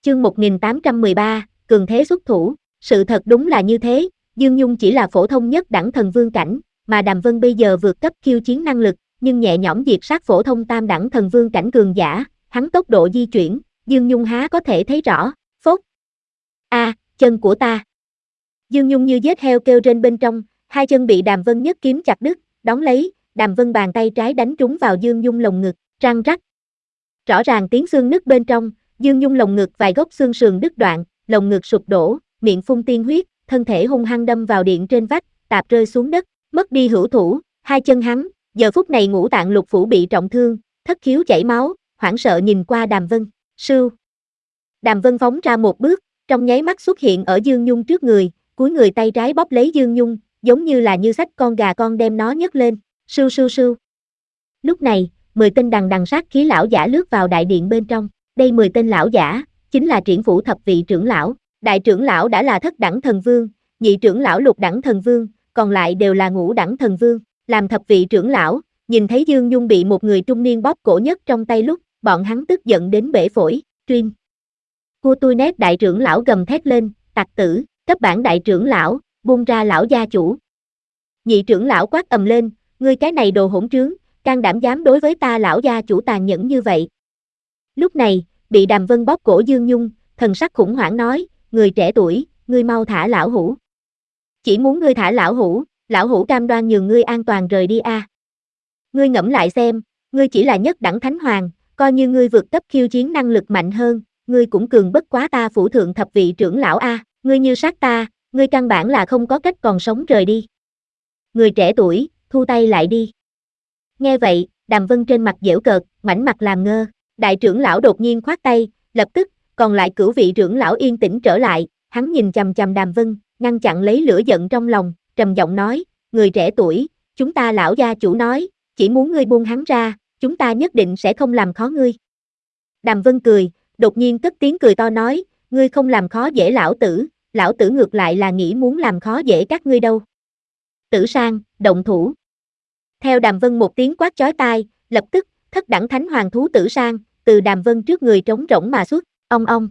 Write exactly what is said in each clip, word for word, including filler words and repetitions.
Chương một nghìn tám trăm mười ba, cường thế xuất thủ. Sự thật đúng là như thế, Dương Nhung chỉ là phổ thông nhất đẳng thần vương cảnh, mà Đàm Vân bây giờ vượt cấp khiêu chiến năng lực, nhưng nhẹ nhõm diệt sát phổ thông tam đẳng thần vương cảnh cường giả, hắn tốc độ di chuyển, Dương Nhung há có thể thấy rõ. Phốt. A, à, chân của ta. Dương Nhung như giết heo kêu trên bên trong, hai chân bị Đàm Vân nhất kiếm chặt đứt, đón lấy, Đàm Vân bàn tay trái đánh trúng vào Dương Nhung lồng ngực, răng rắc. Rõ ràng tiếng xương nứt bên trong, Dương Nhung lồng ngực vài gốc xương sườn đứt đoạn, lồng ngực sụp đổ, miệng phun tiên huyết, thân thể hung hăng đâm vào điện trên vách, tạp rơi xuống đất, mất đi hữu thủ, hai chân hắn, giờ phút này ngũ tạng lục phủ bị trọng thương, thất khiếu chảy máu, hoảng sợ nhìn qua Đàm Vân, sưu. Đàm Vân phóng ra một bước, trong nháy mắt xuất hiện ở Dương Nhung trước người, cúi người tay trái bóp lấy Dương Nhung, giống như là như xách con gà con đem nó nhấc lên, sưu sưu sưu. Lúc này, mười tên đằng đằng sát khí lão giả lướt vào đại điện bên trong, đây mười tên lão giả, chính là Triển Phủ thập vị trưởng lão, đại trưởng lão đã là thất đẳng thần vương, nhị trưởng lão lục đẳng thần vương, còn lại đều là ngũ đẳng thần vương, làm thập vị trưởng lão, nhìn thấy Dương Nhung bị một người trung niên bóp cổ nhất trong tay lúc, bọn hắn tức giận đến bể phổi, tuyên. Cua tui nét đại trưởng lão gầm thét lên, tặc tử, cấp bản đại trưởng lão, buông ra lão gia chủ. Nhị trưởng lão quát ầm lên, ngươi cái này đồ hỗn trướng, can đảm dám đối với ta lão gia chủ tàn nhẫn như vậy. Lúc này, bị Đàm Vân bóp cổ Dương Nhung, thần sắc khủng hoảng nói, người trẻ tuổi, ngươi mau thả lão hủ. Chỉ muốn ngươi thả lão hủ, lão hủ cam đoan nhường ngươi an toàn rời đi a. À. Ngươi ngẫm lại xem, ngươi chỉ là nhất đẳng thánh hoàng, coi như ngươi vượt cấp khiêu chiến năng lực mạnh hơn, ngươi cũng cường bất quá ta phủ thượng thập vị trưởng lão a, à. Ngươi như sát ta, ngươi căn bản là không có cách còn sống rời đi. Người trẻ tuổi, thu tay lại đi. Nghe vậy, Đàm Vân trên mặt giễu cợt, ngoảnh mặt làm ngơ. Đại trưởng lão đột nhiên khoát tay, lập tức, còn lại cửu vị trưởng lão yên tĩnh trở lại, hắn nhìn chằm chằm Đàm Vân, ngăn chặn lấy lửa giận trong lòng, trầm giọng nói, người trẻ tuổi, chúng ta lão gia chủ nói, chỉ muốn ngươi buông hắn ra, chúng ta nhất định sẽ không làm khó ngươi. Đàm Vân cười, đột nhiên cất tiếng cười to nói, ngươi không làm khó dễ lão tử, lão tử ngược lại là nghĩ muốn làm khó dễ các ngươi đâu. Tử Sang, động thủ. Theo Đàm Vân một tiếng quát chói tai, lập tức, thất đẳng thánh hoàng thú Tử Sang, từ Đàm Vân trước người trống rỗng mà xuất, ong ong.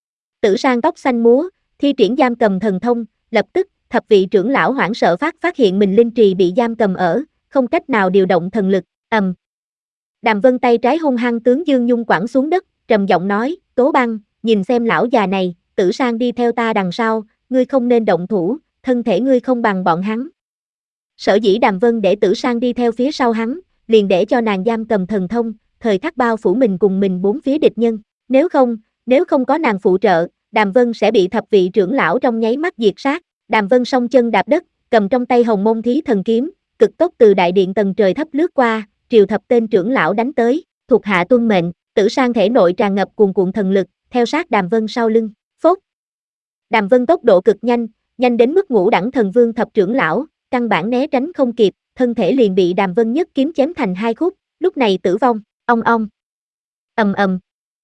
Tử Sang tóc xanh múa, thi triển giam cầm thần thông, lập tức, thập vị trưởng lão hoảng sợ phát phát hiện mình linh trì bị giam cầm ở, không cách nào điều động thần lực, ầm. Đàm Vân tay trái hung hăng tướng Dương Nhung quẳng xuống đất, trầm giọng nói, Tố Băng, nhìn xem lão già này, Tử Sang đi theo ta đằng sau, ngươi không nên động thủ, thân thể ngươi không bằng bọn hắn. Sở dĩ Đàm Vân để Tử Sang đi theo phía sau hắn, liền để cho nàng giam cầm thần thông, thời khắc bao phủ mình cùng mình bốn phía địch nhân, nếu không, nếu không có nàng phụ trợ, Đàm Vân sẽ bị thập vị trưởng lão trong nháy mắt diệt sát. Đàm Vân song chân đạp đất, cầm trong tay Hồng Môn Thí Thần Kiếm, cực tốc từ đại điện tầng trời thấp lướt qua, triều thập tên trưởng lão đánh tới, thuộc hạ tuân mệnh. Tử Sang thể nội tràn ngập cuồn cuộn thần lực, theo sát Đàm Vân sau lưng, phốt. Đàm Vân tốc độ cực nhanh, nhanh đến mức ngũ đẳng thần vương thập trưởng lão, căn bản né tránh không kịp, thân thể liền bị Đàm Vân nhất kiếm chém thành hai khúc, lúc này tử vong, ong ong. Ầm ầm.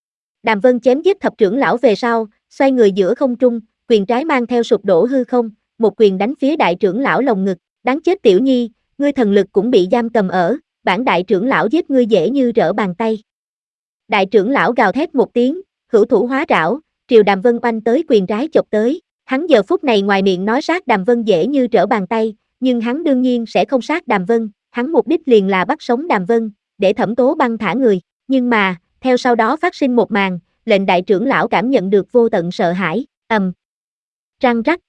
Đàm Vân chém giết thập trưởng lão về sau, xoay người giữa không trung, quyền trái mang theo sụp đổ hư không, một quyền đánh phía đại trưởng lão lồng ngực, đáng chết tiểu nhi, ngươi thần lực cũng bị giam cầm ở, bản đại trưởng lão giết ngươi dễ như trở bàn tay. Đại trưởng lão gào thét một tiếng, hữu thủ hóa trảo, triều Đàm Vân oanh tới quyền trái chộp tới, hắn giờ phút này ngoài miệng nói sát Đàm Vân dễ như trở bàn tay, nhưng hắn đương nhiên sẽ không sát Đàm Vân, hắn mục đích liền là bắt sống Đàm Vân, để Thẩm Tố Băng thả người, nhưng mà, theo sau đó phát sinh một màn, lệnh đại trưởng lão cảm nhận được vô tận sợ hãi, ầm. Răng rắc.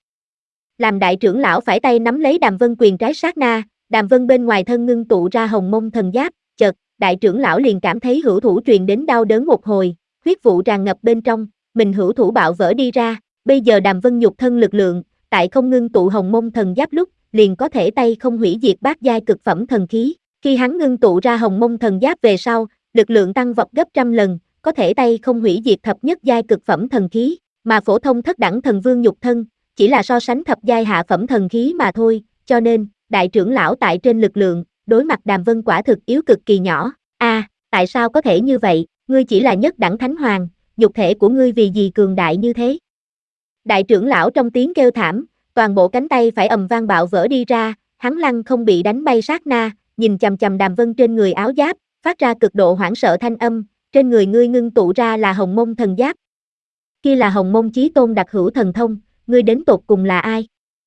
Làm đại trưởng lão phải tay nắm lấy Đàm Vân quyền trái sát na, Đàm Vân bên ngoài thân ngưng tụ ra Hồng Mông thần giáp, chợt, đại trưởng lão liền cảm thấy hữu thủ truyền đến đau đớn một hồi, huyết vụ tràn ngập bên trong, mình hữu thủ bạo vỡ đi ra, bây giờ Đàm Vân nhục thân lực lượng, tại không ngưng tụ Hồng Mông thần giáp lúc, liền có thể tay không hủy diệt bát giai cực phẩm thần khí, khi hắn ngưng tụ ra Hồng Mông thần giáp về sau, lực lượng tăng vọt gấp trăm lần, có thể tay không hủy diệt thập nhất giai cực phẩm thần khí, mà phổ thông thất đẳng thần vương nhục thân, chỉ là so sánh thập giai hạ phẩm thần khí mà thôi, cho nên, đại trưởng lão tại trên lực lượng, đối mặt Đàm Vân quả thực yếu cực kỳ nhỏ. A, à, tại sao có thể như vậy, ngươi chỉ là nhất đẳng thánh hoàng, nhục thể của ngươi vì gì cường đại như thế? Đại trưởng lão trong tiếng kêu thảm, toàn bộ cánh tay phải ầm vang bạo vỡ đi ra, hắn lăng không bị đánh bay sát na, nhìn chằm chằm Đàm Vân trên người áo giáp, phát ra cực độ hoảng sợ thanh âm, trên người ngươi ngưng tụ ra là Hồng Mông thần giáp. Kia là Hồng Môn Chí Tôn đặc hữu thần thông, ngươi đến tột cùng là ai?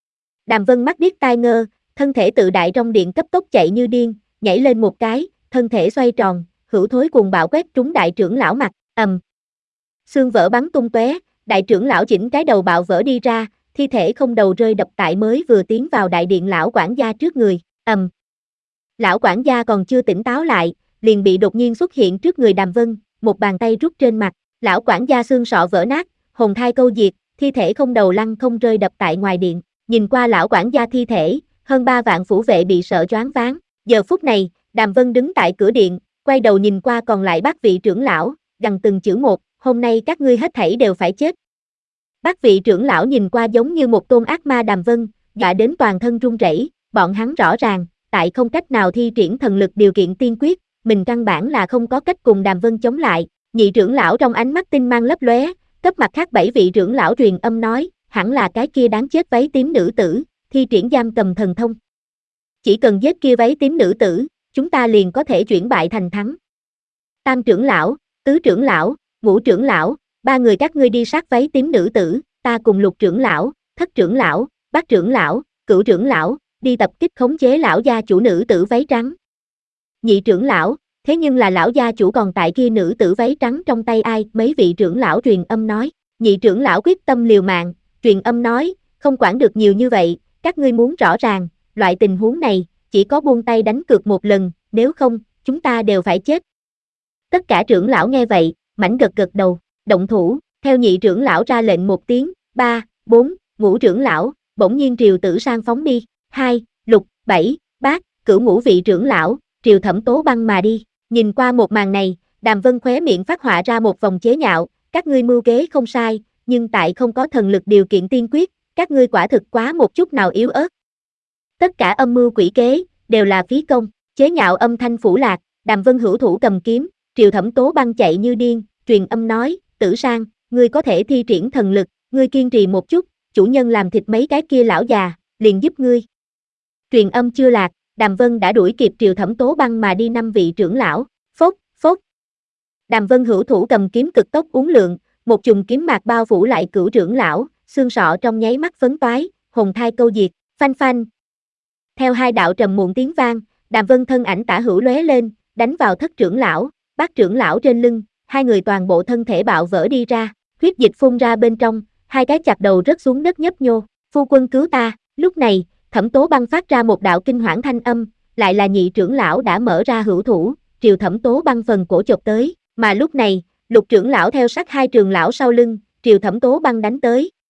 Đàm Vân mắt điếc tai ngơ, thân thể tự đại trong điện cấp tốc chạy như điên, nhảy lên một cái, thân thể xoay tròn, hữu thối cuồng bạo quét trúng đại trưởng lão mặt, ầm. Xương vỡ bắn tung tóe, đại trưởng lão chỉnh cái đầu bạo vỡ đi ra, thi thể không đầu rơi đập tại mới vừa tiến vào đại điện lão quản gia trước người, ầm. Lão quản gia còn chưa tỉnh táo lại, liền bị đột nhiên xuất hiện trước người Đàm Vân, một bàn tay rút trên mặt, lão quản gia xương sọ vỡ nát, hồn thai câu diệt, thi thể không đầu lăn không rơi đập tại ngoài điện, nhìn qua lão quản gia thi thể, hơn ba vạn phủ vệ bị sợ choáng váng. Giờ phút này, Đàm Vân đứng tại cửa điện, quay đầu nhìn qua còn lại bát vị trưởng lão, gằn từng chữ một, hôm nay các ngươi hết thảy đều phải chết. Bát vị trưởng lão nhìn qua giống như một tôn ác ma Đàm Vân, dọa đến toàn thân run rẩy, bọn hắn rõ ràng, tại không cách nào thi triển thần lực điều kiện tiên quyết, mình căn bản là không có cách cùng Đàm Vân chống lại. Nhị trưởng lão trong ánh mắt tinh mang lấp lóe, cấp mặt khác bảy vị trưởng lão truyền âm nói, hẳn là cái kia đáng chết váy tím nữ tử, thi triển giam cầm thần thông. Chỉ cần giết kia váy tím nữ tử, chúng ta liền có thể chuyển bại thành thắng. Tam trưởng lão, tứ trưởng lão, ngũ trưởng lão, ba người các ngươi đi sát váy tím nữ tử, ta cùng lục trưởng lão, thất trưởng lão, bát trưởng lão, cửu trưởng lão, đi tập kích khống chế lão gia chủ nữ tử váy trắng. Nhị trưởng lão, thế nhưng là lão gia chủ còn tại kia nữ tử váy trắng trong tay ai? Mấy vị trưởng lão truyền âm nói. Nhị trưởng lão quyết tâm liều mạng, truyền âm nói, không quản được nhiều như vậy, các ngươi muốn rõ ràng, loại tình huống này, chỉ có buông tay đánh cược một lần, nếu không, chúng ta đều phải chết. Tất cả trưởng lão nghe vậy, mảnh gật gật đầu, động thủ, theo nhị trưởng lão ra lệnh một tiếng, ba, bốn, ngũ trưởng lão, bỗng nhiên triều tử sang phóng đi, hai, lục, bảy, bát, cửu ngũ vị trưởng lão, triều Thẩm Tố Băng mà đi. Nhìn qua một màn này, Đàm Vân khóe miệng phát họa ra một vòng chế nhạo, các ngươi mưu kế không sai, nhưng tại không có thần lực điều kiện tiên quyết, các ngươi quả thực quá một chút nào yếu ớt. Tất cả âm mưu quỷ kế, đều là phí công, chế nhạo âm thanh phủ lạc, Đàm Vân hữu thủ cầm kiếm, triều Thẩm Tố Băng chạy như điên, truyền âm nói, Tử Sang, ngươi có thể thi triển thần lực, ngươi kiên trì một chút, chủ nhân làm thịt mấy cái kia lão già, liền giúp ngươi. Truyền âm chưa lạc, Đàm Vân đã đuổi kịp triều Thẩm Tố Băng mà đi năm vị trưởng lão, phốc, phốc. Đàm Vân hữu thủ cầm kiếm cực tốc uốn lượn, một chùm kiếm mạc bao phủ lại cửu trưởng lão, xương sọ trong nháy mắt phấn toái, hồn thai câu diệt, phanh phanh. Theo hai đạo trầm muộn tiếng vang, Đàm Vân thân ảnh tả hữu lóe lên, đánh vào thất trưởng lão, bát trưởng lão trên lưng, hai người toàn bộ thân thể bạo vỡ đi ra, huyết dịch phun ra bên trong, hai cái chặt đầu rớt xuống đất nhấp nhô, phu quân cứu ta. Lúc này, Thẩm Tố Băng phát ra một đạo kinh hoảng thanh âm, lại là nhị trưởng lão đã mở ra hữu thủ, triều Thẩm Tố Băng phần cổ chộp tới, mà lúc này, lục trưởng lão theo sát hai trường lão sau lưng, triều Thẩm Tố Băng đánh tới,